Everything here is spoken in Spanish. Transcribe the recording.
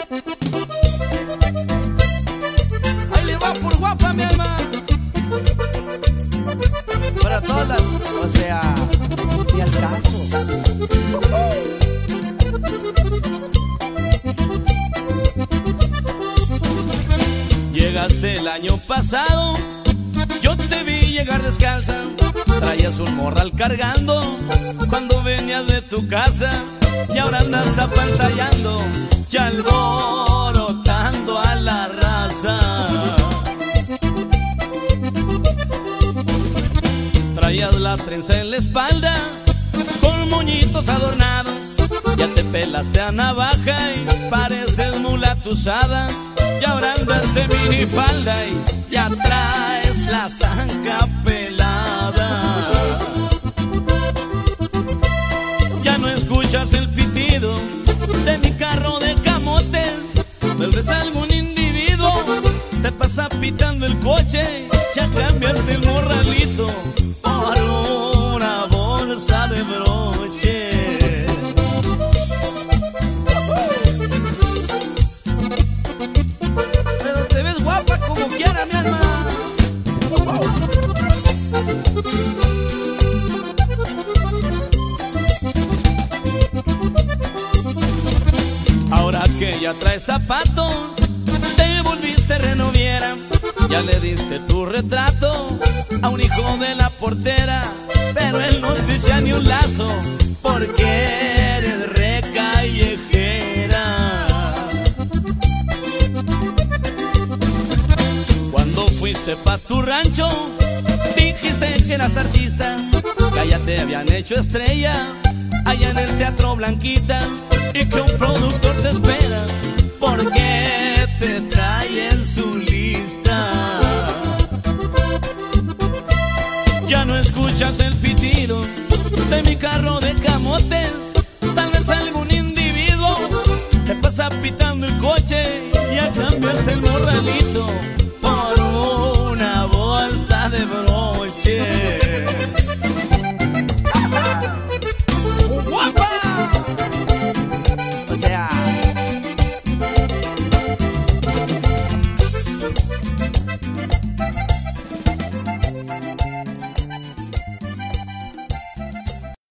Ahí le va por guapa, mi alma. Para todas las, o sea, y al caso. Llegaste el año pasado, yo te vi llegar descalza. Traías un morral cargando cuando venías de tu casa. Y ahora andas apantallando y alborotando a la raza. Traías la trenza en la espalda con moñitos adornados. Ya te pelaste a navaja y pareces mulata usada. Y ahora andas de minifalda y ya traes la zanca pelada. Ya no escuchas el pitido de mi carro de camotes. Vuelves a algún individuo, te pasa pitando el coche. Ya cambiaste el morralito por una bolsa de broches. Pero te ves guapa como quiera, mi alma. Ahora que ya traes zapatos, te volviste renoviera. Ya le diste tu retrato a un hijo de la portera, pero él no te echa ni un lazo porque eres re callejera. Cuando fuiste pa' tu rancho, dijiste que eras artista, que ya te habían hecho estrella allá en el Teatro Blanquita, y que un productor te espera porque te trae en su lista. Ya no escuchas el pitido de mi carro de camotes. Tal vez algún individuo te pasa pitando el coche. Ya cambiaste el morralito